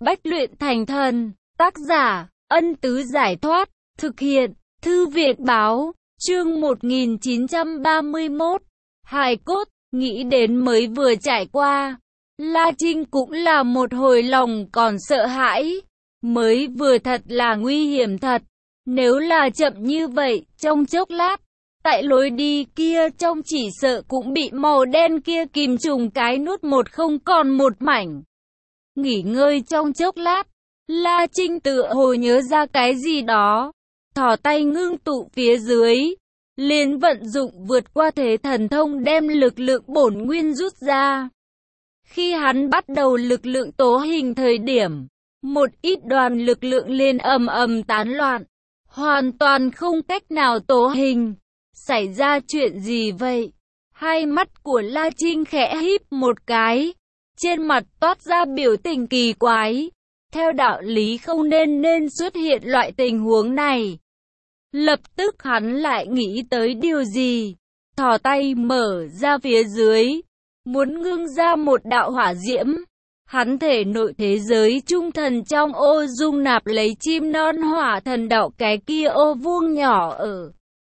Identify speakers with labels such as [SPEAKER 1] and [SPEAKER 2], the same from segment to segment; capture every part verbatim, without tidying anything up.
[SPEAKER 1] Bách luyện thành thần. Tác giả, Ân Tứ Giải Thoát. Thực hiện, Thư Việt Báo. Chương một nghìn chín trăm ba mươi mốt. Hài cốt, nghĩ đến mới vừa trải qua. La Trinh cũng là một hồi lòng còn sợ hãi. Mới vừa thật là nguy hiểm thật. Nếu là chậm như vậy, trong chốc lát, tại lối đi kia trong chỉ sợ cũng bị màu đen kia kìm trùng cái nút một không còn một mảnh. Nghỉ ngơi trong chốc lát, La Trinh tựa hồ nhớ ra cái gì đó. Thò tay ngưng tụ phía dưới, liền vận dụng vượt qua thế thần thông đem lực lượng bổn nguyên rút ra. Khi hắn bắt đầu lực lượng tố hình thời điểm, một ít đoàn lực lượng liền ầm ầm tán loạn, hoàn toàn không cách nào tố hình. Xảy ra chuyện gì vậy? Hai mắt của La Trinh khẽ híp một cái, trên mặt toát ra biểu tình kỳ quái. Theo đạo lý không nên nên xuất hiện loại tình huống này. Lập tức hắn lại nghĩ tới điều gì, thò tay mở ra phía dưới, muốn ngưng ra một đạo hỏa diễm. Hắn thể nội thế giới trung thần trong ô dung nạp lấy chim non hỏa thần đạo, cái kia ô vuông nhỏ ở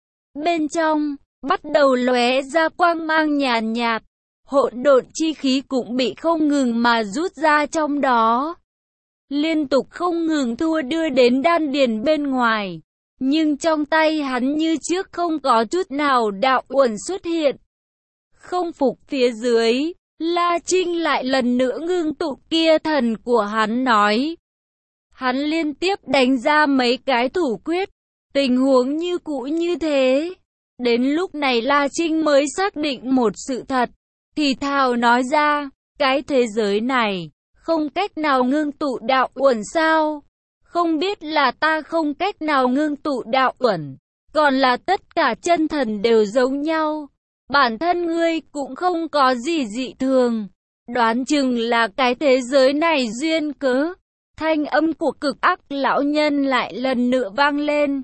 [SPEAKER 1] bên trong, bắt đầu lóe ra quang mang nhàn nhạt, hỗn độn chi khí cũng bị không ngừng mà rút ra trong đó. Liên tục không ngừng thua đưa đến đan điền bên ngoài. Nhưng trong tay hắn như trước không có chút nào đạo uẩn xuất hiện. Không phục phía dưới, La Trinh lại lần nữa ngưng tụ kia thần của hắn nói. Hắn liên tiếp đánh ra mấy cái thủ quyết, tình huống như cũ như thế. Đến lúc này La Trinh mới xác định một sự thật, thì thào nói ra, cái thế giới này, không cách nào ngưng tụ đạo uẩn sao? Không biết là ta không cách nào ngưng tụ đạo uẩn, còn là tất cả chân thần đều giống nhau. Bản thân ngươi cũng không có gì dị thường. Đoán chừng là cái thế giới này duyên cớ. Thanh âm của cực ác lão nhân lại lần nữa vang lên.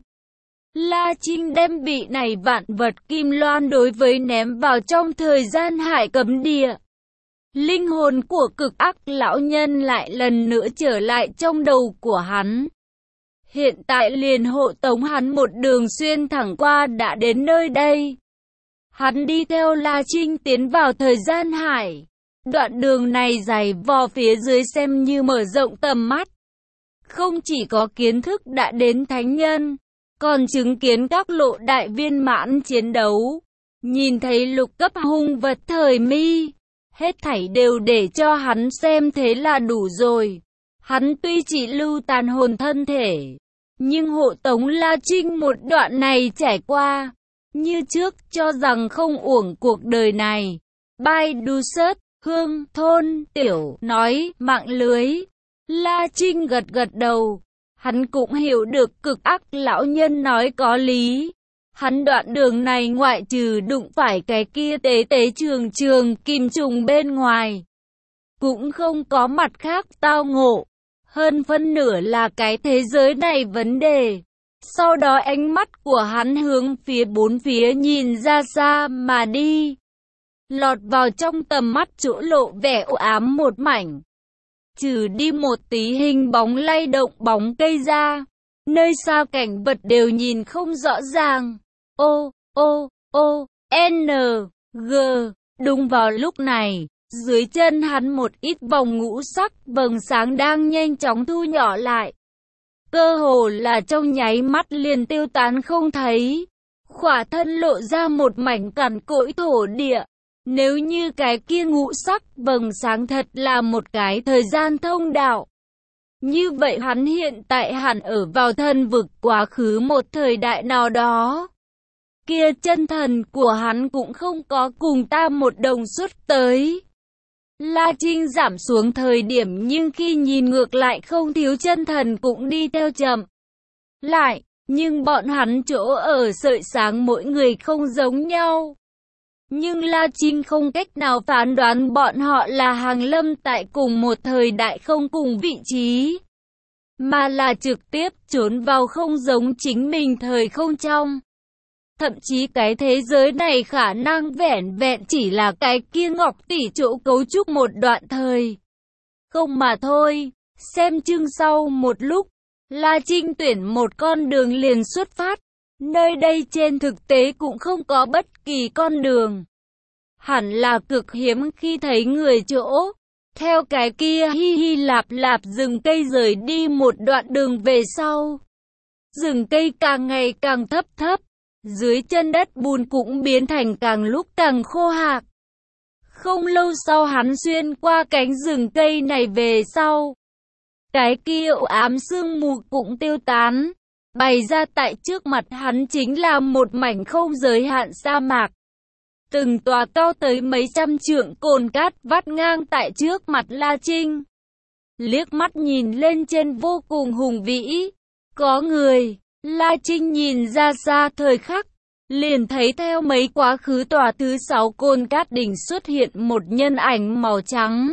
[SPEAKER 1] La Trinh đem bị này vạn vật kim loan đối với ném vào trong thời gian hải cấm địa. Linh hồn của cực ác lão nhân lại lần nữa trở lại trong đầu của hắn. Hiện tại liền hộ tống hắn một đường xuyên thẳng qua đã đến nơi đây. Hắn đi theo La Trinh tiến vào thời gian hải. Đoạn đường này dày vò phía dưới xem như mở rộng tầm mắt. Không chỉ có kiến thức đã đến thánh nhân, còn chứng kiến các lộ đại viên mãn chiến đấu. Nhìn thấy lục cấp hung vật thời mi. Hết thảy đều để cho hắn xem thế là đủ rồi. Hắn tuy chỉ lưu tàn hồn thân thể, nhưng hộ tống La Trinh một đoạn này trải qua, như trước cho rằng không uổng cuộc đời này. Bai đu sớt, hương, thôn, tiểu, nói, mạng lưới. La Trinh gật gật đầu. Hắn cũng hiểu được cực ác lão nhân nói có lý. Hắn đoạn đường này ngoại trừ đụng phải cái kia tế tế trường trường kim trùng bên ngoài, cũng không có mặt khác tao ngộ. Hơn phân nửa là cái thế giới này vấn đề. Sau đó ánh mắt của hắn hướng phía bốn phía nhìn ra xa mà đi. Lọt vào trong tầm mắt chỗ lộ vẻ u ám một mảnh. Trừ đi một tí hình bóng lay động bóng cây ra, nơi xa cảnh vật đều nhìn không rõ ràng. Ô, ô, ô, N, G, đúng vào lúc này, dưới chân hắn một ít vòng ngũ sắc vầng sáng đang nhanh chóng thu nhỏ lại. Cơ hồ là trong nháy mắt liền tiêu tán không thấy. Khỏa thân lộ ra một mảnh cằn cỗi thổ địa. Nếu như cái kia ngũ sắc vầng sáng thật là một cái thời gian thông đạo, như vậy hắn hiện tại hẳn ở vào thân vực quá khứ một thời đại nào đó. Kia chân thần của hắn cũng không có cùng ta một đồng xuất tới. La Trinh giảm xuống thời điểm, nhưng khi nhìn ngược lại không thiếu chân thần cũng đi theo chậm lại, nhưng bọn hắn chỗ ở sợi sáng mỗi người không giống nhau. Nhưng La Trinh không cách nào phán đoán bọn họ là hàng lâm tại cùng một thời đại không cùng vị trí, mà là trực tiếp trốn vào không giống chính mình thời không trong. Thậm chí cái thế giới này khả năng vẻn vẹn chỉ là cái kia ngọc tỷ chỗ cấu trúc một đoạn thời không mà thôi. Xem chương sau một lúc, La Trinh tuyển một con đường liền xuất phát. Nơi đây trên thực tế cũng không có bất kỳ con đường. Hẳn là cực hiếm khi thấy người chỗ. Theo cái kia hi hi lạp lạp rừng cây rời đi một đoạn đường về sau. Rừng cây càng ngày càng thấp thấp. Dưới chân đất bùn cũng biến thành càng lúc càng khô hạc. Không lâu sau hắn xuyên qua cánh rừng cây này về sau. Cái kia u ám sương mù cũng tiêu tán. Bày ra tại trước mặt hắn chính là một mảnh không giới hạn sa mạc. Từng tòa cao tới mấy trăm trượng cồn cát vắt ngang tại trước mặt La Trinh. Liếc mắt nhìn lên trên vô cùng hùng vĩ. Có người, La Trinh nhìn ra xa thời khắc. Liền thấy theo mấy quá khứ tòa thứ sáu cồn cát đỉnh xuất hiện một nhân ảnh màu trắng.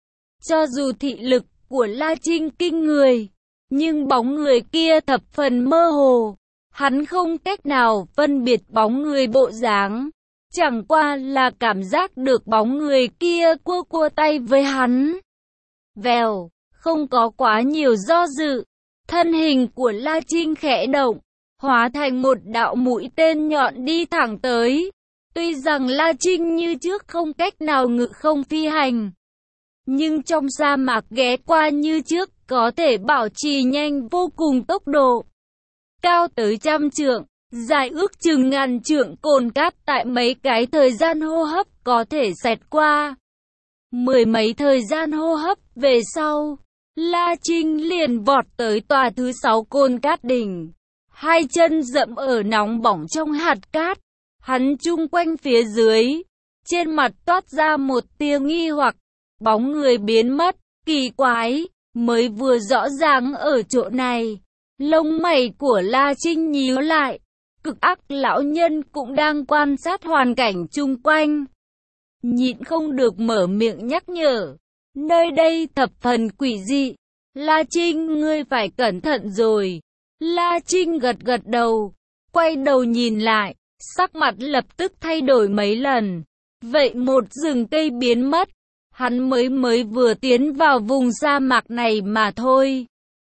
[SPEAKER 1] Cho dù thị lực của La Trinh kinh người, nhưng bóng người kia thập phần mơ hồ. Hắn không cách nào phân biệt bóng người bộ dáng. Chẳng qua là cảm giác được bóng người kia cua cua tay với hắn. Vèo, không có quá nhiều do dự. Thân hình của La Trinh khẽ động, hóa thành một đạo mũi tên nhọn đi thẳng tới. Tuy rằng La Trinh như trước không cách nào ngự không phi hành, nhưng trong sa mạc ghé qua như trước có thể bảo trì nhanh vô cùng tốc độ. Cao tới trăm trượng, dài ước chừng ngàn trượng cồn cát tại mấy cái thời gian hô hấp có thể xẹt qua. Mười mấy thời gian hô hấp về sau, La Trinh liền vọt tới tòa thứ sáu cồn cát đỉnh. Hai chân dẫm ở nóng bỏng trong hạt cát. Hắn chung quanh phía dưới, trên mặt toát ra một tia nghi hoặc. Bóng người biến mất, kỳ quái, mới vừa rõ ràng ở chỗ này. Lông mày của La Trinh nhíu lại. Cực ác lão nhân cũng đang quan sát hoàn cảnh chung quanh. Nhịn không được mở miệng nhắc nhở. Nơi đây thập phần quỷ dị. La Trinh, ngươi phải cẩn thận rồi. La Trinh gật gật đầu. Quay đầu nhìn lại. Sắc mặt lập tức thay đổi mấy lần. Vậy một rừng cây biến mất. Hắn mới mới vừa tiến vào vùng sa mạc này mà thôi.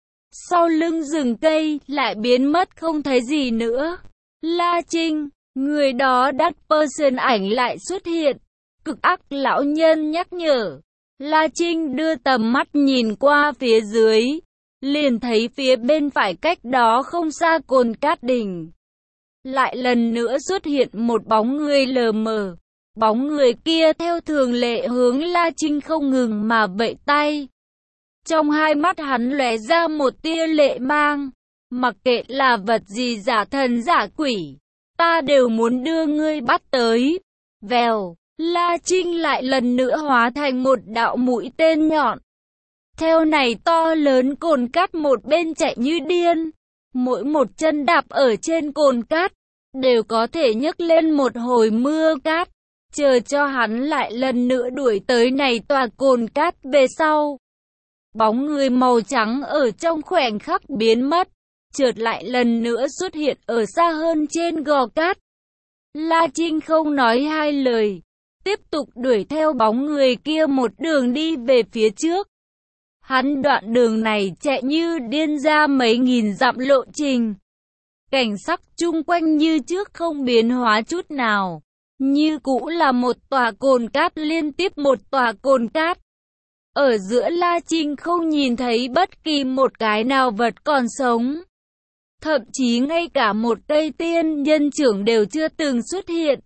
[SPEAKER 1] Sau lưng rừng cây lại biến mất không thấy gì nữa. La Trinh, người đó đắt person ảnh lại xuất hiện. Cực ác lão nhân nhắc nhở. La Trinh đưa tầm mắt nhìn qua phía dưới. Liền thấy phía bên phải cách đó không xa cồn cát đỉnh. Lại lần nữa xuất hiện một bóng người lờ mờ. Bóng người kia theo thường lệ hướng La Trinh không ngừng mà vẫy tay. Trong hai mắt hắn lóe ra một tia lệ mang. Mặc kệ là vật gì giả thần giả quỷ, ta đều muốn đưa ngươi bắt tới. Vèo, La Trinh lại lần nữa hóa thành một đạo mũi tên nhọn. Theo này to lớn cồn cát một bên chạy như điên. Mỗi một chân đạp ở trên cồn cát, đều có thể nhấc lên một hồi mưa cát. Chờ cho hắn lại lần nữa đuổi tới này tòa cồn cát về sau. Bóng người màu trắng ở trong khoảnh khắc biến mất. Chợt lại lần nữa xuất hiện ở xa hơn trên gò cát. La Trinh không nói hai lời, tiếp tục đuổi theo bóng người kia một đường đi về phía trước. Hắn đoạn đường này chạy như điên ra mấy nghìn dặm lộ trình. Cảnh sắc chung quanh như trước không biến hóa chút nào. Như cũ là một tòa cồn cát liên tiếp một tòa cồn cát. Ở giữa La Trinh không nhìn thấy bất kỳ một cái nào vật còn sống. Thậm chí ngay cả một cây tiên nhân trưởng đều chưa từng xuất hiện.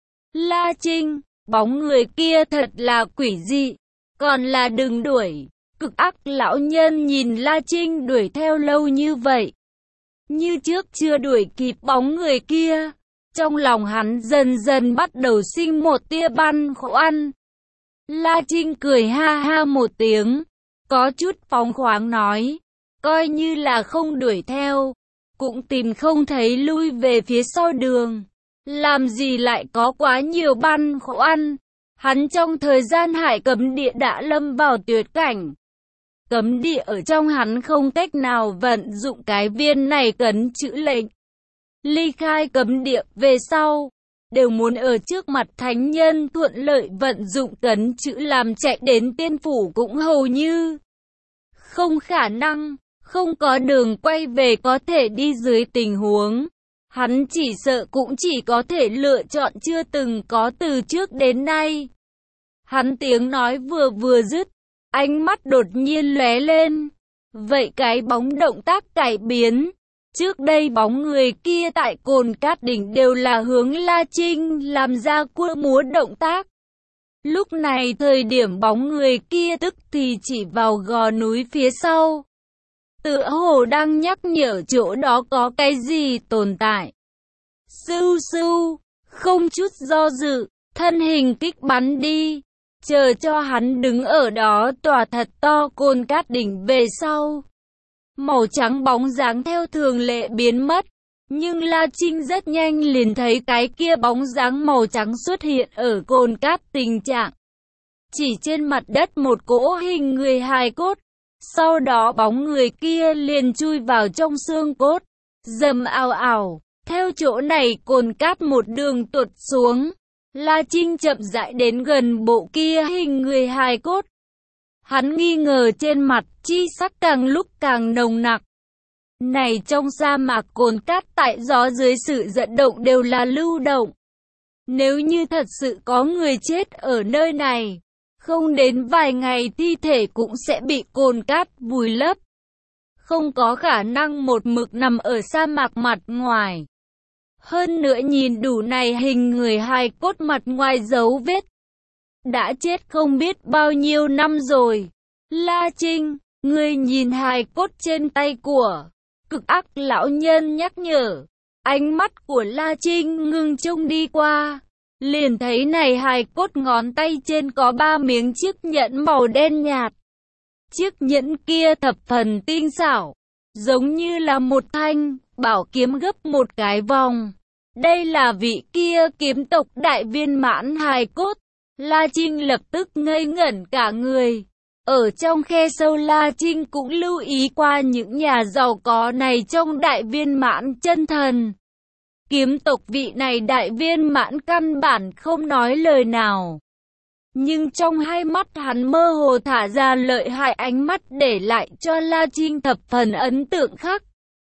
[SPEAKER 1] La Trinh, bóng người kia thật là quỷ dị. Còn là đừng đuổi. Cực ác lão nhân nhìn La Trinh đuổi theo lâu như vậy. Như trước chưa đuổi kịp bóng người kia. Trong lòng hắn dần dần bắt đầu sinh một tia băn khoăn. La Trinh cười ha ha một tiếng. Có chút phóng khoáng nói. Coi như là không đuổi theo. Cũng tìm không thấy lui về phía sau đường. Làm gì lại có quá nhiều băn khoăn. Hắn trong thời gian hải cấm địa đã lâm vào tuyệt cảnh. Cấm địa ở trong hắn không cách nào vận dụng cái viên này cấn chữ lệnh. Ly khai cấm địa về sau, đều muốn ở trước mặt thánh nhân thuận lợi vận dụng cấn chữ làm chạy đến tiên phủ cũng hầu như Không khả năng, không có đường quay về có thể đi dưới tình huống. Hắn chỉ sợ cũng chỉ có thể lựa chọn chưa từng có từ trước đến nay. Hắn tiếng nói vừa vừa dứt, ánh mắt đột nhiên lóe lên. Vậy cái bóng động tác cải biến. Trước đây bóng người kia tại Cồn Cát Đỉnh đều là hướng La Trinh làm ra cua múa động tác. Lúc này thời điểm bóng người kia tức thì chỉ vào gò núi phía sau. Tựa hồ đang nhắc nhở chỗ đó có cái gì tồn tại. Sưu sưu, không chút do dự, thân hình kích bắn đi. Chờ cho hắn đứng ở đó tòa thật to Cồn Cát Đỉnh về sau. Màu trắng bóng dáng theo thường lệ biến mất. Nhưng La Trinh rất nhanh liền thấy cái kia bóng dáng màu trắng xuất hiện ở Cồn Cát tình trạng. Chỉ trên mặt đất một cỗ hình người hài cốt. Sau đó bóng người kia liền chui vào trong xương cốt. Dầm ào ào. Theo chỗ này Cồn Cát một đường tuột xuống. La Trinh chậm rãi đến gần bộ kia hình người hài cốt. Hắn nghi ngờ trên mặt chi sắc càng lúc càng nồng nặc. Này trong sa mạc Cồn Cát tại gió dưới sự vận động đều là lưu động. Nếu như thật sự có người chết ở nơi này, không đến vài ngày thi thể cũng sẽ bị Cồn Cát vùi lấp. Không có khả năng một mực nằm ở sa mạc mặt ngoài. Hơn nữa nhìn đủ này hình người hài cốt mặt ngoài dấu vết. Đã chết không biết bao nhiêu năm rồi. La Trinh, ngươi nhìn hài cốt trên tay của cực ác lão nhân nhắc nhở. Ánh mắt của La Trinh ngưng trông đi qua. Liền thấy này hài cốt ngón tay trên có ba miếng chiếc nhẫn màu đen nhạt. Chiếc nhẫn kia thập phần tinh xảo. Giống như là một thanh bảo kiếm gấp một cái vòng. Đây là vị kia kiếm tộc đại viên mãn hài cốt. La Trinh lập tức ngây ngẩn cả người. Ở trong khe sâu La Trinh cũng lưu ý qua những nhà giàu có này trong đại viên mãn chân thần. Kiếm tộc vị này đại viên mãn căn bản không nói lời nào. Nhưng trong hai mắt hắn mơ hồ thả ra lợi hại ánh mắt để lại cho La Trinh thập phần ấn tượng khắc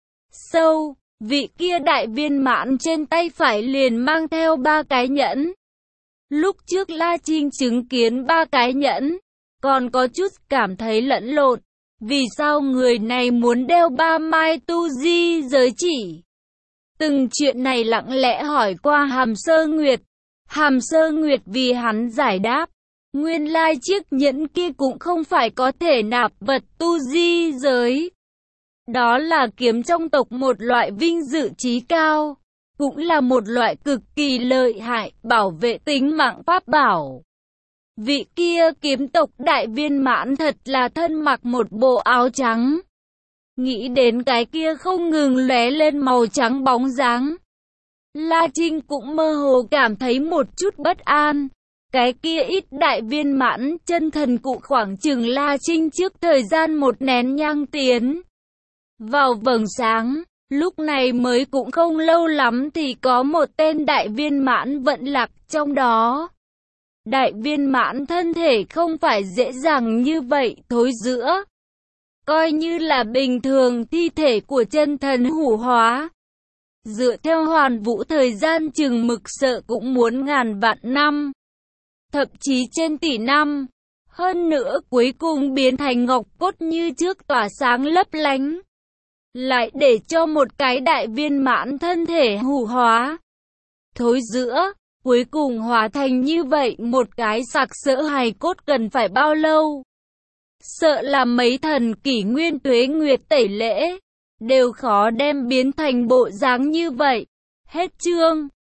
[SPEAKER 1] sâu. Vị kia đại viên mãn trên tay phải liền mang theo ba cái nhẫn. Lúc trước La Trinh chứng kiến ba cái nhẫn, còn có chút cảm thấy lẫn lộn. Vì sao người này muốn đeo ba mai tu di giới chỉ? Từng chuyện này lặng lẽ hỏi qua Hàm Sơ Nguyệt. Hàm Sơ Nguyệt vì hắn giải đáp. Nguyên lai chiếc nhẫn kia cũng không phải có thể nạp vật tu di giới. Đó là kiếm trong tộc một loại vinh dự chí cao. Cũng là một loại cực kỳ lợi hại bảo vệ tính mạng pháp bảo. Vị kia kiếm tộc đại viên mãn thật là thân mặc một bộ áo trắng. Nghĩ đến cái kia không ngừng lóe lên màu trắng bóng dáng. La Trinh cũng mơ hồ cảm thấy một chút bất an. Cái kia ít đại viên mãn chân thần cụ khoảng chừng La Trinh trước thời gian một nén nhang tiến vào vầng sáng. Lúc này mới cũng không lâu lắm thì có một tên đại viên mãn vận lạc trong đó. Đại viên mãn thân thể không phải dễ dàng như vậy thối rữa. Coi như là bình thường thi thể của chân thần hủ hóa. Dựa theo hoàn vũ thời gian chừng mực sợ cũng muốn ngàn vạn năm. Thậm chí trên tỷ năm. Hơn nữa cuối cùng biến thành ngọc cốt như trước tỏa sáng lấp lánh. Lại để cho một cái đại viên mãn thân thể hủ hóa. Thối rữa, cuối cùng hóa thành như vậy một cái sặc sỡ hài cốt cần phải bao lâu? Sợ là mấy thần kỷ nguyên tuế nguyệt tẩy lễ, đều khó đem biến thành bộ dáng như vậy. Hết chương.